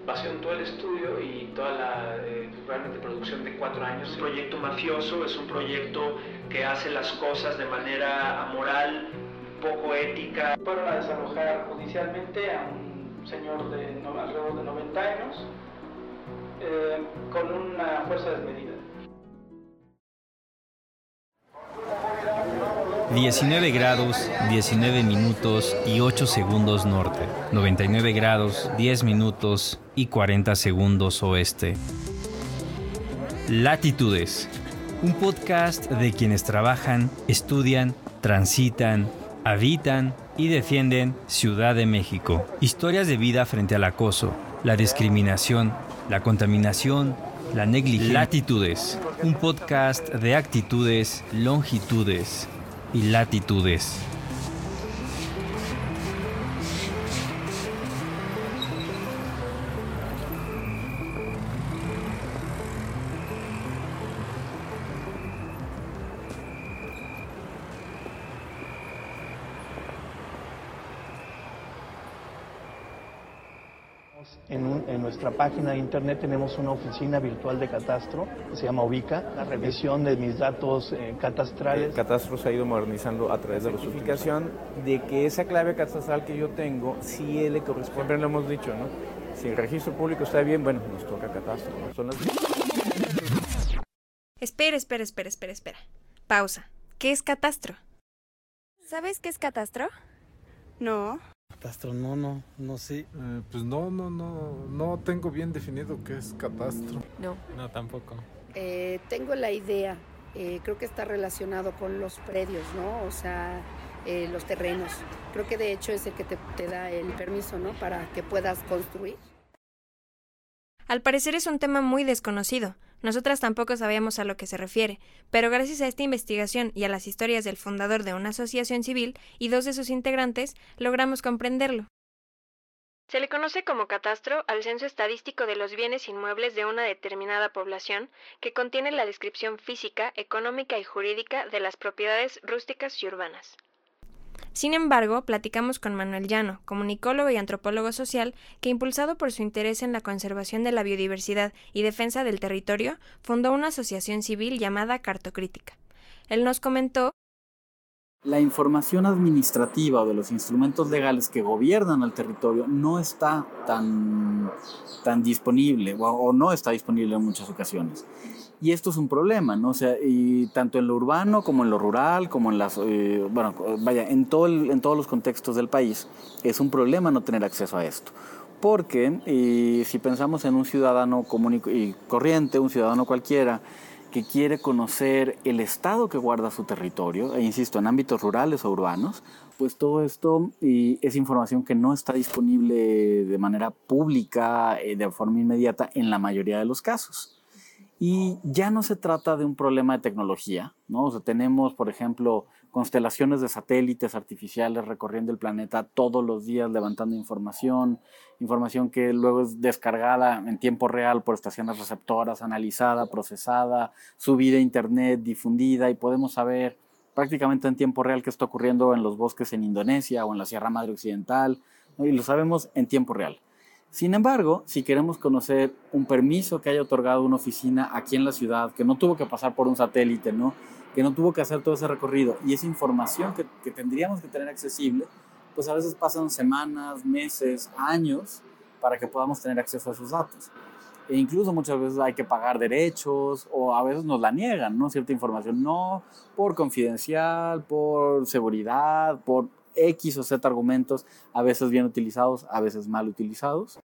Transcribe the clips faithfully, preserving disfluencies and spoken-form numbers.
basado en todo el estudio y toda la eh, realmente producción de cuatro años. Es un proyecto mafioso, es un proyecto que hace las cosas de manera amoral, poco ética. Fueron a desalojar judicialmente a un señor de no, alrededor de noventa años eh, con una fuerza desmedida. diecinueve grados, diecinueve minutos y ocho segundos norte, noventa y nueve grados, diez minutos y cuarenta segundos oeste. Latitudes, un podcast de quienes trabajan, estudian, transitan, habitan y defienden Ciudad de México. Historias de vida frente al acoso, la discriminación, la contaminación, la negligencia. Latitudes, un podcast de actitudes, longitudes y latitudes. En, un, en nuestra página de internet tenemos una oficina virtual de catastro que se llama Ubica, la revisión de mis datos eh, catastrales. El catastro se ha ido modernizando a través de la certificación de que esa clave catastral que yo tengo, si le corresponde, siempre lo hemos dicho, ¿no? Si el registro público está bien, bueno, nos toca catastro, ¿no? Son las... Espera, espera, espera, espera, espera. Pausa. ¿Qué es catastro? ¿Sabes qué es catastro? No. Catastro, no, no, no sé. Eh, pues no, no, no, no tengo bien definido qué es catastro. No. No, tampoco. Eh, tengo la idea, eh, creo que está relacionado con los predios, ¿no? O sea, eh, los terrenos. Creo que de hecho es el que te, te da el permiso, ¿no? Para que puedas construir. Al parecer es un tema muy desconocido. Nosotras tampoco sabíamos a lo que se refiere, pero gracias a esta investigación y a las historias del fundador de una asociación civil y dos de sus integrantes, logramos comprenderlo. Se le conoce como catastro al censo estadístico de los bienes inmuebles de una determinada población que contiene la descripción física, económica y jurídica de las propiedades rústicas y urbanas. Sin embargo, platicamos con Manuel Llano, comunicólogo y antropólogo social, que impulsado por su interés en la conservación de la biodiversidad y defensa del territorio, fundó una asociación civil llamada Cartocrítica. Él nos comentó: la información administrativa o de los instrumentos legales que gobiernan al territorio no está tan, tan disponible o, o no está disponible en muchas ocasiones. Y esto es un problema, ¿no? O sea, y tanto en lo urbano como en lo rural, como en las, eh, bueno, vaya, en, todo el, en todos los contextos del país, es un problema no tener acceso a esto. Porque eh, si pensamos en un ciudadano común y, y corriente, un ciudadano cualquiera, que quiere conocer el estado que guarda su territorio, e insisto, en ámbitos rurales o urbanos, pues todo esto y es información que no está disponible de manera pública, eh, de forma inmediata, en la mayoría de los casos. Y ya no se trata de un problema de tecnología, ¿no? O sea, tenemos, por ejemplo, constelaciones de satélites artificiales recorriendo el planeta todos los días, levantando información, información que luego es descargada en tiempo real por estaciones receptoras, analizada, procesada, subida a internet, difundida, y podemos saber prácticamente en tiempo real qué está ocurriendo en los bosques en Indonesia o en la Sierra Madre Occidental, ¿no? Y lo sabemos en tiempo real. Sin embargo, si queremos conocer un permiso que haya otorgado una oficina aquí en la ciudad, que no tuvo que pasar por un satélite, ¿no? Que no tuvo que hacer todo ese recorrido, y esa información que, que tendríamos que tener accesible, pues a veces pasan semanas, meses, años para que podamos tener acceso a esos datos. E incluso muchas veces hay que pagar derechos o a veces nos la niegan, ¿no? Cierta información, no, por confidencial, por seguridad, por X o Z argumentos, a veces bien utilizados, a veces mal utilizados.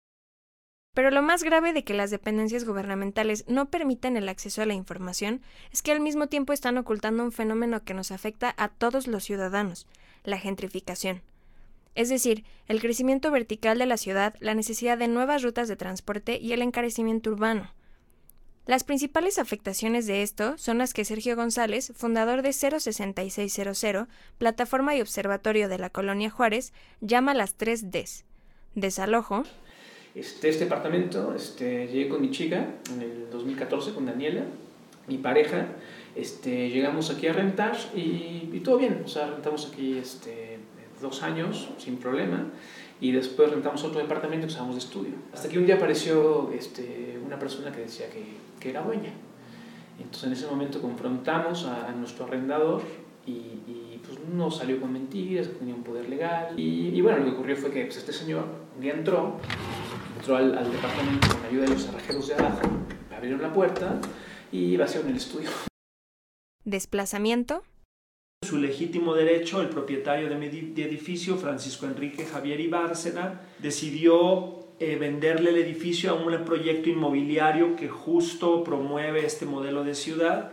Pero lo más grave de que las dependencias gubernamentales no permitan el acceso a la información es que al mismo tiempo están ocultando un fenómeno que nos afecta a todos los ciudadanos, la gentrificación. Es decir, el crecimiento vertical de la ciudad, la necesidad de nuevas rutas de transporte y el encarecimiento urbano. Las principales afectaciones de esto son las que Sergio González, fundador de cero sesenta y seis cero cero, plataforma y observatorio de la Colonia Juárez, llama las tres Ds. Desalojo. Este, este departamento, este, llegué con mi chica en el dos mil catorce, con Daniela, mi pareja. Este, llegamos aquí a rentar y, y todo bien. O sea, rentamos aquí este, dos años sin problema. y después rentamos otro departamento que usamos de estudio. Hasta que un día apareció este, una persona que decía que, que era dueña. Entonces en ese momento confrontamos a, a nuestro arrendador y, y pues no salió con mentiras, que tenía un poder legal. Y, y bueno, lo que ocurrió fue que pues, este señor un día entró, entró al, al departamento con ayuda de los cerrajeros de abajo, abrieron la puerta y vaciaron el estudio. Desplazamiento. Su legítimo derecho, el propietario de mi edificio, Francisco Enrique Javier Ibárcena, decidió eh, venderle el edificio a un proyecto inmobiliario que justo promueve este modelo de ciudad.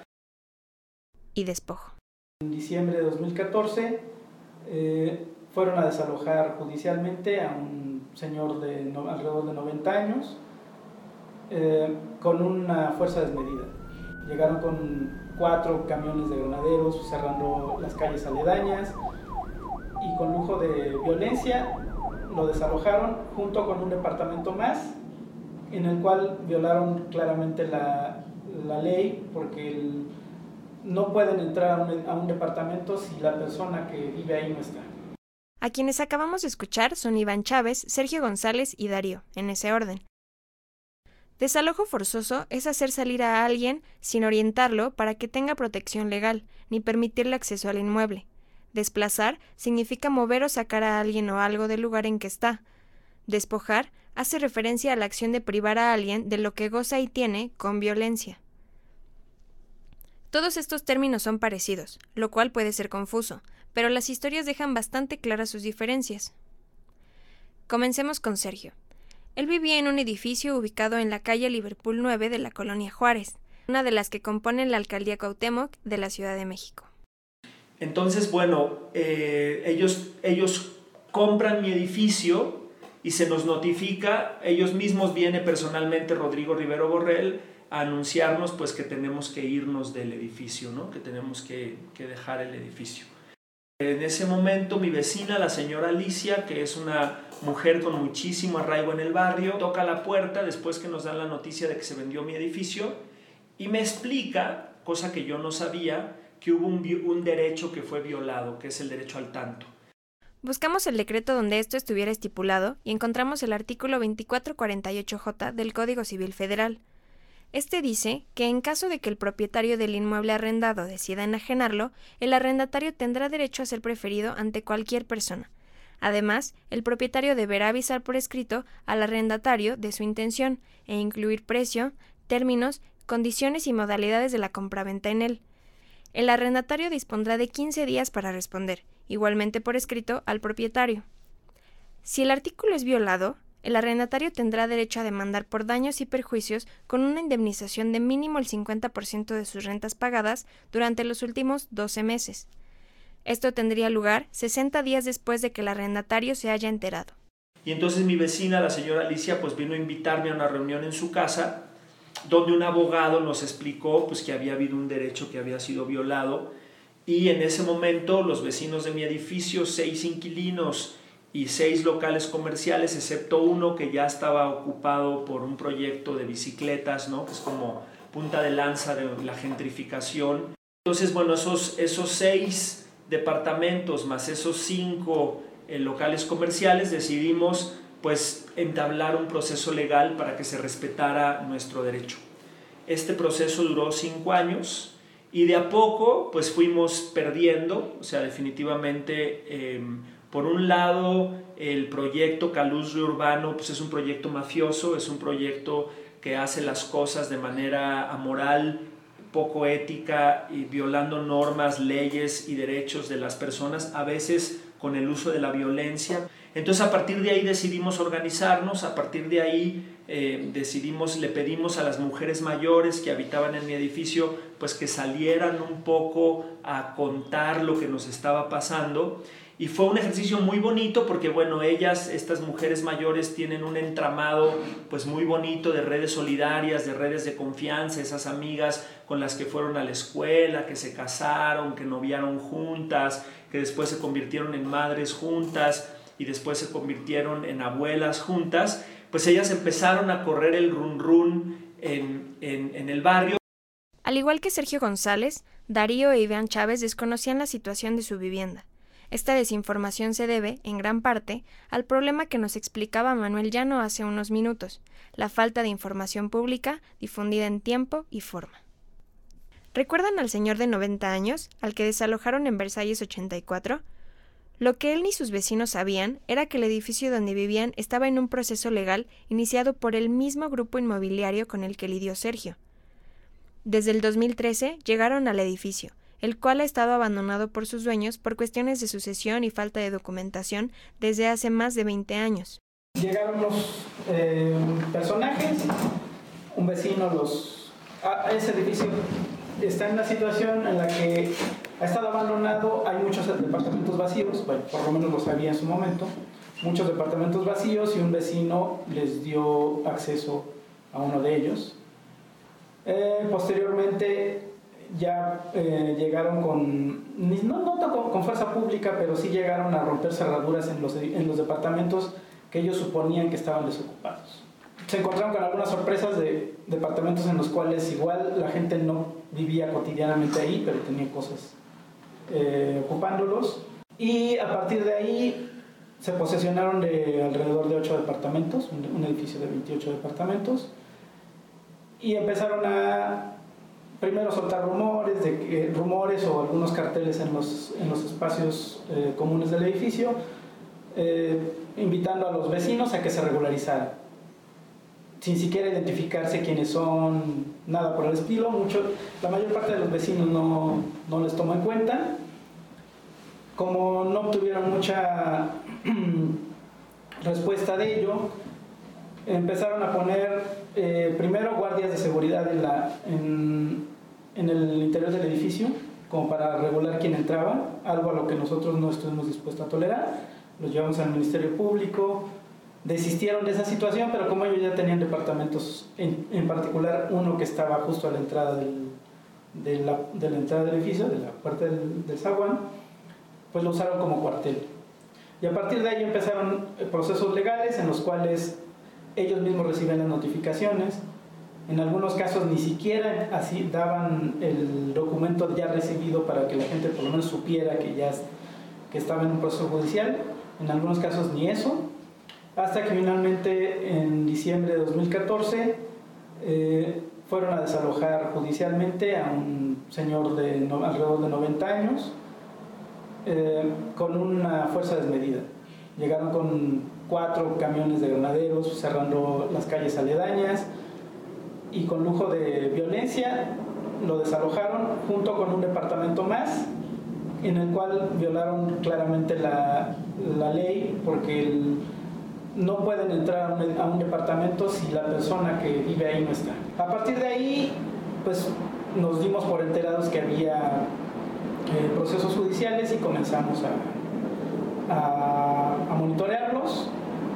Y despojo. En diciembre de dos mil catorce eh, fueron a desalojar judicialmente a un señor de no, alrededor de noventa años eh, con una fuerza desmedida. Llegaron con cuatro camiones de granaderos cerrando las calles aledañas y con lujo de violencia lo desalojaron junto con un departamento más en el cual violaron claramente la, la ley porque el, no pueden entrar a un, a un departamento si la persona que vive ahí no está. A quienes acabamos de escuchar son Iván Chávez, Sergio González y Darío, en ese orden. Desalojo forzoso es hacer salir a alguien sin orientarlo para que tenga protección legal, ni permitirle acceso al inmueble. Desplazar significa mover o sacar a alguien o algo del lugar en que está. Despojar hace referencia a la acción de privar a alguien de lo que goza y tiene con violencia. Todos estos términos son parecidos, lo cual puede ser confuso, pero las historias dejan bastante claras sus diferencias. Comencemos con Sergio. Él vivía en un edificio ubicado en la calle Liverpool nueve de la Colonia Juárez, una de las que componen la alcaldía Cuauhtémoc de la Ciudad de México. Entonces, bueno, eh, ellos, ellos compran mi edificio y se nos notifica, ellos mismos viene personalmente Rodrigo Rivero Borrell a anunciarnos pues, que tenemos que irnos del edificio, ¿no? Que tenemos que, que dejar el edificio. En ese momento mi vecina, la señora Alicia, que es una mujer con muchísimo arraigo en el barrio, toca la puerta después que nos dan la noticia de que se vendió mi edificio y me explica, cosa que yo no sabía, que hubo un, un derecho que fue violado, que es el derecho al tanto. Buscamos el decreto donde esto estuviera estipulado y encontramos el artículo veinticuatro cuarenta y ocho J del Código Civil Federal. Este dice que en caso de que el propietario del inmueble arrendado decida enajenarlo, el arrendatario tendrá derecho a ser preferido ante cualquier persona. Además, el propietario deberá avisar por escrito al arrendatario de su intención e incluir precio, términos, condiciones y modalidades de la compraventa en él. El arrendatario dispondrá de quince días para responder, igualmente por escrito, al propietario. Si el artículo es violado, el arrendatario tendrá derecho a demandar por daños y perjuicios con una indemnización de mínimo el cincuenta por ciento de sus rentas pagadas durante los últimos doce meses. Esto tendría lugar sesenta días después de que el arrendatario se haya enterado. Y entonces mi vecina, la señora Alicia, pues vino a invitarme a una reunión en su casa, donde un abogado nos explicó pues, que había habido un derecho que había sido violado, y en ese momento los vecinos de mi edificio, seis inquilinos y seis locales comerciales, excepto uno que ya estaba ocupado por un proyecto de bicicletas, ¿no? Que es como punta de lanza de la gentrificación. Entonces, bueno, esos, esos seis departamentos más esos cinco eh, locales comerciales decidimos pues entablar un proceso legal para que se respetara nuestro derecho. Este proceso duró cinco años y de a poco pues fuimos perdiendo, o sea, definitivamente eh, por un lado el proyecto Calustre Urbano pues es un proyecto mafioso, es un proyecto que hace las cosas de manera amoral, poco ética y violando normas, leyes y derechos de las personas, a veces con el uso de la violencia. Entonces a partir de ahí decidimos organizarnos, a partir de ahí eh, decidimos, le pedimos a las mujeres mayores que habitaban en mi edificio pues que salieran un poco a contar lo que nos estaba pasando. Y fue un ejercicio muy bonito porque, bueno, ellas, estas mujeres mayores, tienen un entramado pues muy bonito de redes solidarias, de redes de confianza, esas amigas con las que fueron a la escuela, que se casaron, que noviaron juntas, que después se convirtieron en madres juntas y después se convirtieron en abuelas juntas, pues ellas empezaron a correr el run run en, en, en el barrio. Al igual que Sergio González, Darío e Iván Chávez desconocían la situación de su vivienda. Esta desinformación se debe, en gran parte, al problema que nos explicaba Manuel Llano hace unos minutos, la falta de información pública difundida en tiempo y forma. ¿Recuerdan al señor de noventa años, al que desalojaron en Versalles ochenta y cuatro? Lo que él ni sus vecinos sabían era que el edificio donde vivían estaba en un proceso legal iniciado por el mismo grupo inmobiliario con el que lidió Sergio. Desde el dos mil trece llegaron al edificio, el cual ha estado abandonado por sus dueños por cuestiones de sucesión y falta de documentación desde hace más de veinte años. Llegaron los eh, personajes, un vecino los... a ese edificio está en una situación en la que ha estado abandonado, hay muchos departamentos vacíos, bueno, por lo menos lo sabía en su momento, muchos departamentos vacíos y un vecino les dio acceso a uno de ellos. Eh, posteriormente ya eh, llegaron con, no, no con, con fuerza pública, pero sí llegaron a romper cerraduras en los, en los departamentos que ellos suponían que estaban desocupados. Se encontraron con algunas sorpresas de departamentos en los cuales igual la gente no vivía cotidianamente ahí, pero tenía cosas eh, ocupándolos. Y a partir de ahí se posesionaron de alrededor de ocho departamentos, un, un edificio de veintiocho departamentos, y empezaron a primero soltar rumores, de que, rumores o algunos carteles en los, en los espacios eh, comunes del edificio, eh, invitando a los vecinos a que se regularizaran, sin siquiera identificarse quiénes son, nada por el estilo. Mucho, la mayor parte de los vecinos no, no les tomó en cuenta. Como no obtuvieron mucha respuesta de ello, empezaron a poner eh, primero guardias de seguridad en, la, en, en el interior del edificio, como para regular quién entraba, algo a lo que nosotros no estuvimos dispuestos a tolerar. Los llevamos al Ministerio Público, desistieron de esa situación, pero como ellos ya tenían departamentos, en, en particular uno que estaba justo a la entrada del, de, la, de la entrada del edificio, de la puerta del, del zaguán, pues lo usaron como cuartel. Y a partir de ahí empezaron procesos legales en los cuales ellos mismos recibían las notificaciones. En algunos casos ni siquiera así daban el documento ya recibido para que la gente por lo menos supiera que ya que estaba en un proceso judicial. En algunos casos ni eso. Hasta que finalmente en diciembre de dos mil catorce eh, fueron a desalojar judicialmente a un señor de no, alrededor de noventa años eh, con una fuerza desmedida. Llegaron con cuatro camiones de granaderos cerrando las calles aledañas y con lujo de violencia lo desalojaron junto con un departamento más en el cual violaron claramente la, la ley, porque el no pueden entrar a un, a un departamento si la persona que vive ahí no está. A partir de ahí, pues nos dimos por enterados que había eh, procesos judiciales y comenzamos a, a, a monitorearlos.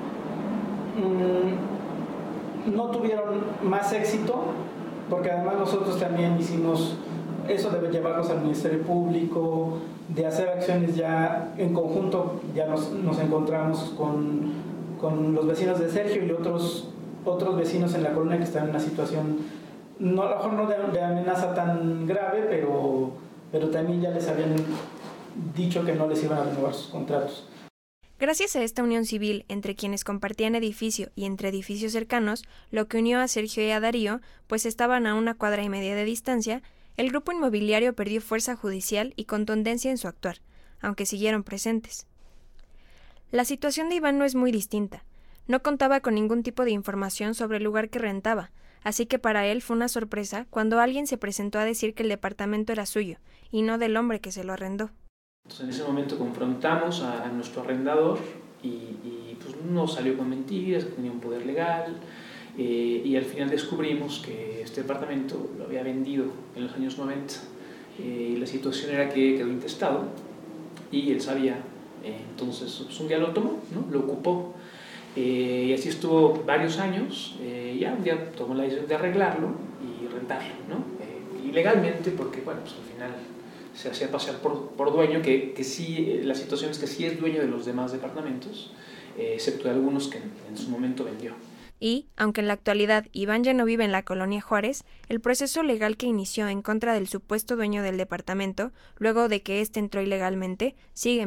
Mm, no tuvieron más éxito, porque además nosotros también hicimos eso de llevarlos al Ministerio Público, de hacer acciones ya en conjunto. Ya nos, nos encontramos con con los vecinos de Sergio y otros, otros vecinos en la colonia que están en una situación, no, a lo mejor no de, de amenaza tan grave, pero, pero también ya les habían dicho que no les iban a renovar sus contratos. Gracias a esta unión civil entre quienes compartían edificio y entre edificios cercanos, lo que unió a Sergio y a Darío, pues estaban a una cuadra y media de distancia, el grupo inmobiliario perdió fuerza judicial y contundencia en su actuar, aunque siguieron presentes. La situación de Iván no es muy distinta. No contaba con ningún tipo de información sobre el lugar que rentaba, así que para él fue una sorpresa cuando alguien se presentó a decir que el departamento era suyo, y no del hombre que se lo arrendó. Entonces, en ese momento confrontamos a, a nuestro arrendador y, y pues no salió con mentiras, que tenía un poder legal, eh, y al final descubrimos que este departamento lo había vendido en los años noventa, eh, y la situación era que quedó intestado y él sabía. Entonces pues un día lo tomó, ¿no? Lo ocupó, eh, y así estuvo varios años. Eh, ya un día tomó la decisión de arreglarlo y rentarlo, ¿no? Eh, y legalmente, porque bueno, pues al final se hacía pasear por, por dueño, que, que sí, la situación es que sí es dueño de los demás departamentos, eh, excepto de algunos que en, en su momento vendió. Y, aunque en la actualidad Iván ya no vive en la colonia Juárez, el proceso legal que inició en contra del supuesto dueño del departamento, luego de que éste entró ilegalmente, sigue en pie.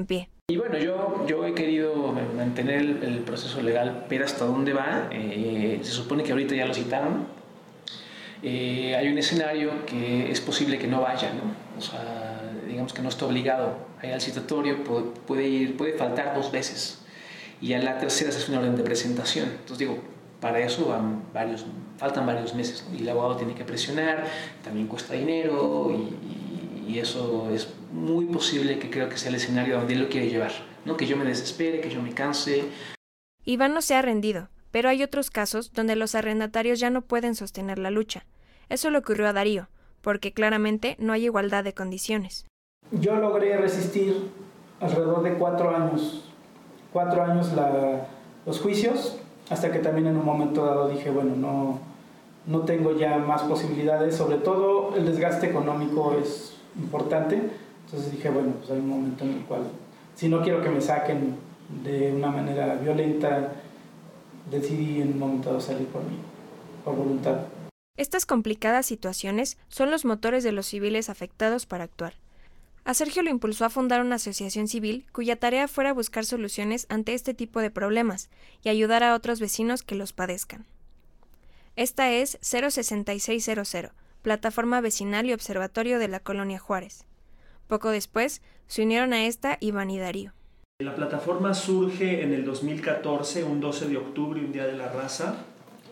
Y bueno, yo, yo he querido mantener el, el proceso legal, pero hasta dónde va. Eh, se supone que ahorita ya lo citaron. Eh, hay un escenario que es posible que no vaya, ¿no? O sea, digamos que no está obligado a ir al citatorio, puede, puede, ir, puede faltar dos veces. Y a la tercera se hace una orden de presentación. Entonces digo, para eso van varios, faltan varios meses, ¿no? Y el abogado tiene que presionar, también cuesta dinero y, y, y eso es muy posible que creo que sea el escenario donde él lo quiere llevar, ¿no? Que yo me desespere, que yo me canse. Iván no se ha rendido, pero hay otros casos donde los arrendatarios ya no pueden sostener la lucha. Eso le ocurrió a Darío, porque claramente no hay igualdad de condiciones. Yo logré resistir alrededor de cuatro años, cuatro años la, los juicios, hasta que también en un momento dado dije, bueno, no, no tengo ya más posibilidades, sobre todo el desgaste económico es importante, entonces dije, bueno, pues hay un momento en el cual, si no quiero que me saquen de una manera violenta, decidí en un momento dado salir por mí, por voluntad. Estas complicadas situaciones son los motores de los civiles afectados para actuar. A Sergio lo impulsó a fundar una asociación civil cuya tarea fuera buscar soluciones ante este tipo de problemas y ayudar a otros vecinos que los padezcan. Esta es cero sesenta y seis cero cero, plataforma vecinal y observatorio de la Colonia Juárez. Poco después, se unieron a esta Iván y Darío. La plataforma surge en el dos mil catorce, un doce de octubre, un día de la raza,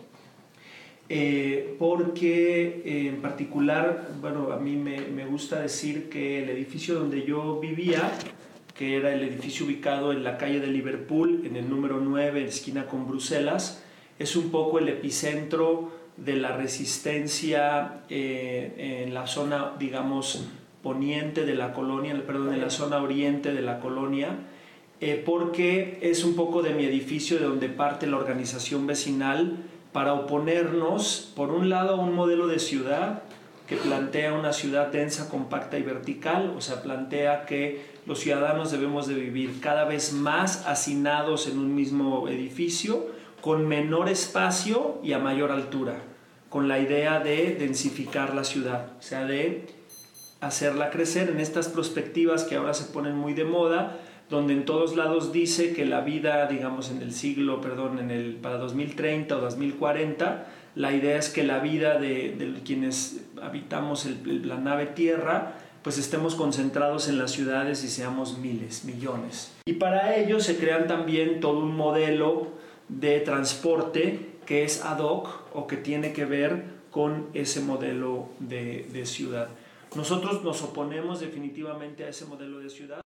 eh, porque eh, en particular, bueno, a mí me, me gusta decir que el edificio donde yo vivía, que era el edificio ubicado en la calle de Liverpool, en el número nueve, en esquina con Bruselas, es un poco el epicentro de la resistencia eh, en la zona, digamos, poniente de la colonia, perdón, en la zona oriente de la colonia, eh, porque es un poco de mi edificio de donde parte la organización vecinal para oponernos, por un lado, a un modelo de ciudad que plantea una ciudad densa, compacta y vertical, o sea, plantea que los ciudadanos debemos de vivir cada vez más hacinados en un mismo edificio, con menor espacio y a mayor altura, con la idea de densificar la ciudad, o sea, de hacerla crecer en estas perspectivas que ahora se ponen muy de moda, donde en todos lados dice que la vida, digamos, en el siglo, perdón, en el, para dos mil treinta o dos mil cuarenta, la idea es que la vida de, de quienes habitamos el, la nave Tierra, pues estemos concentrados en las ciudades y seamos miles, millones. Y para ello se crean también todo un modelo de transporte que es ad hoc o que tiene que ver con ese modelo de, de ciudad. Nosotros nos oponemos definitivamente a ese modelo de ciudad.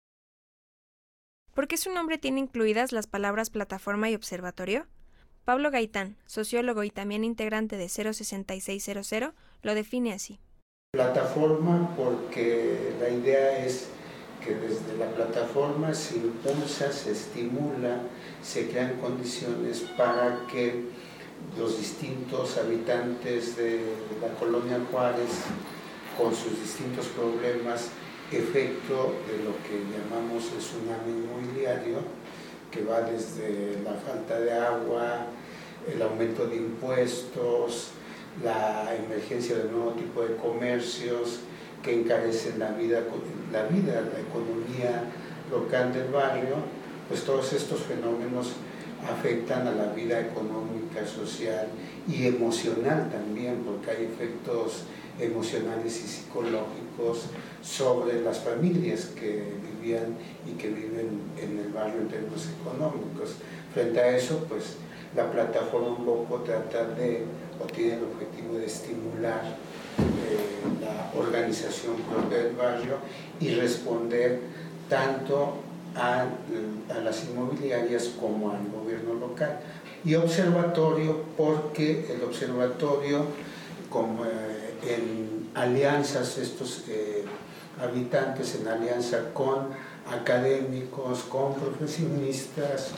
¿Por qué su nombre tiene incluidas las palabras plataforma y observatorio? Pablo Gaitán, sociólogo y también integrante de cero sesenta y seis cero cero, lo define así. Plataforma porque la idea es que desde la plataforma se impulsa, se estimula, se crean condiciones para que los distintos habitantes de la colonia Juárez, con sus distintos problemas, efecto de lo que llamamos el tsunami inmobiliario, que va desde la falta de agua, el aumento de impuestos, la emergencia de nuevo tipo de comercios que encarecen la vida, la vida, la economía local del barrio, pues todos estos fenómenos afectan a la vida económica, social y emocional también, porque hay efectos emocionales y psicológicos sobre las familias que vivían y que viven en el barrio en términos económicos. Frente a eso, pues la plataforma un poco trata de, o tiene el objetivo de estimular eh, la organización propia del barrio y responder tanto a, a las inmobiliarias como al gobierno local. Y observatorio porque el observatorio, como eh, en alianzas, estos eh, habitantes en alianza con académicos, con profesionistas,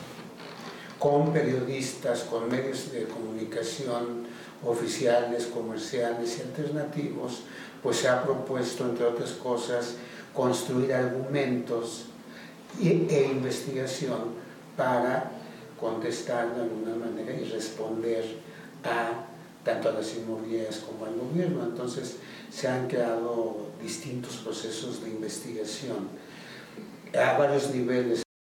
con periodistas, con medios de comunicación oficiales, comerciales y alternativos, pues se ha propuesto, entre otras cosas, construir argumentos e, e investigación para contestar de alguna manera y responder a tanto a las inmobiliarias como al gobierno. Entonces se han creado distintos procesos de investigación a varios niveles.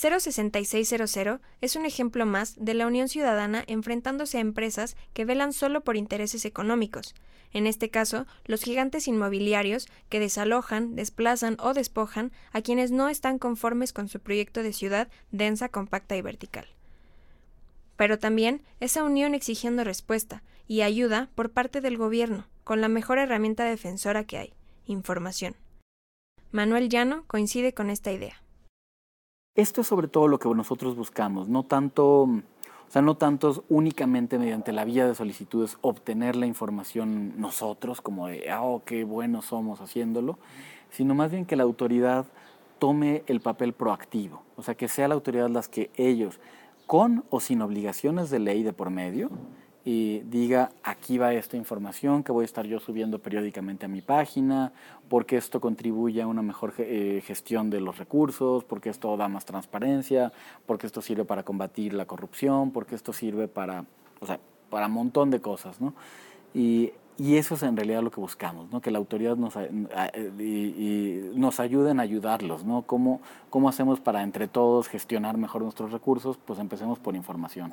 cero sesenta y seis cero cero es un ejemplo más de la unión ciudadana enfrentándose a empresas que velan solo por intereses económicos. En este caso, los gigantes inmobiliarios que desalojan, desplazan o despojan a quienes no están conformes con su proyecto de ciudad densa, compacta y vertical. Pero también esa unión exigiendo respuesta y ayuda por parte del gobierno, con la mejor herramienta defensora que hay, información. Manuel Llano coincide con esta idea. Esto es sobre todo lo que nosotros buscamos, no tanto, o sea, no tanto únicamente mediante la vía de solicitudes obtener la información nosotros, como de, oh, qué buenos somos haciéndolo, sino más bien que la autoridad tome el papel proactivo, o sea, que sea la autoridad las que ellos, con o sin obligaciones de ley de por medio, y diga, aquí va esta información que voy a estar yo subiendo periódicamente a mi página, porque esto contribuye a una mejor eh, gestión de los recursos, porque esto da más transparencia, porque esto sirve para combatir la corrupción, porque esto sirve para, o sea, para un montón de cosas, ¿no? Y, y eso es en realidad lo que buscamos, ¿no? Que la autoridad nos, y, y nos ayude en ayudarlos, ¿no? ¿Cómo, ¿Cómo hacemos para entre todos gestionar mejor nuestros recursos? Pues empecemos por información.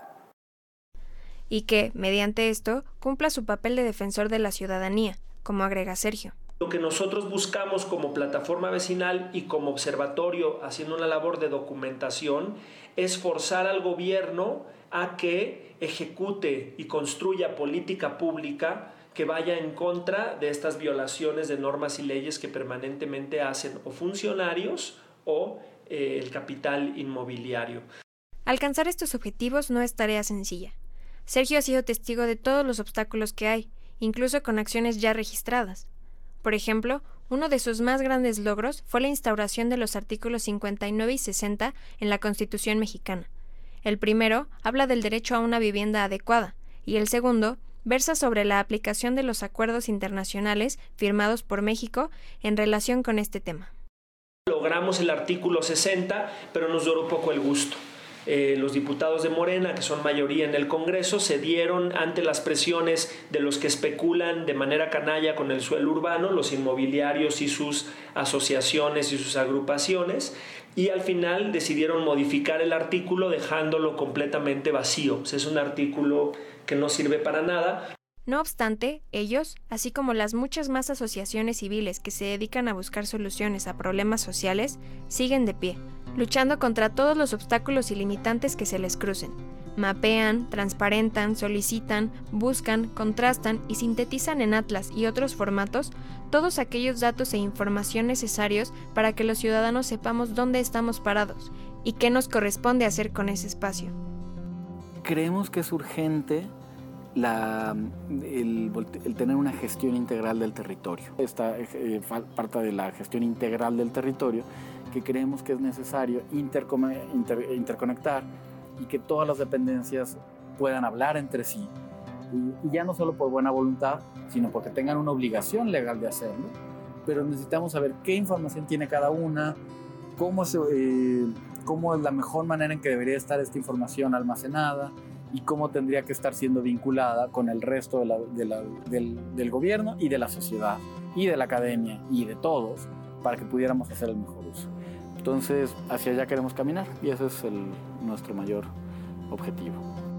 Y que, mediante esto, cumpla su papel de defensor de la ciudadanía, como agrega Sergio. Lo que nosotros buscamos como plataforma vecinal y como observatorio haciendo una labor de documentación es forzar al gobierno a que ejecute y construya política pública que vaya en contra de estas violaciones de normas y leyes que permanentemente hacen o funcionarios o eh, el capital inmobiliario. Alcanzar estos objetivos no es tarea sencilla. Sergio ha sido testigo de todos los obstáculos que hay, incluso con acciones ya registradas. Por ejemplo, uno de sus más grandes logros fue la instauración de los artículos cincuenta y nueve y sesenta en la Constitución mexicana. El primero habla del derecho a una vivienda adecuada, y el segundo versa sobre la aplicación de los acuerdos internacionales firmados por México en relación con este tema. Logramos el artículo sesenta, pero nos duró poco el gusto. Eh, los diputados de Morena, que son mayoría en el Congreso, cedieron ante las presiones de los que especulan de manera canalla con el suelo urbano, los inmobiliarios y sus asociaciones y sus agrupaciones, y al final decidieron modificar el artículo dejándolo completamente vacío. O sea, es un artículo que no sirve para nada. No obstante, ellos, así como las muchas más asociaciones civiles que se dedican a buscar soluciones a problemas sociales, siguen de pie, luchando contra todos los obstáculos y limitantes que se les crucen. Mapean, transparentan, solicitan, buscan, contrastan y sintetizan en atlas y otros formatos todos aquellos datos e información necesarios para que los ciudadanos sepamos dónde estamos parados y qué nos corresponde hacer con ese espacio. Creemos que es urgente La, el, el tener una gestión integral del territorio. Esta eh, parte de la gestión integral del territorio que creemos que es necesario intercom- inter, interconectar y que todas las dependencias puedan hablar entre sí. Y, y ya no solo por buena voluntad, sino porque tengan una obligación legal de hacerlo, pero necesitamos saber qué información tiene cada una, cómo, se, eh, cómo es la mejor manera en que debería estar esta información almacenada, y cómo tendría que estar siendo vinculada con el resto de la, de la, del, del gobierno y de la sociedad y de la academia y de todos para que pudiéramos hacer el mejor uso. Entonces, hacia allá queremos caminar y ese es el, nuestro mayor objetivo.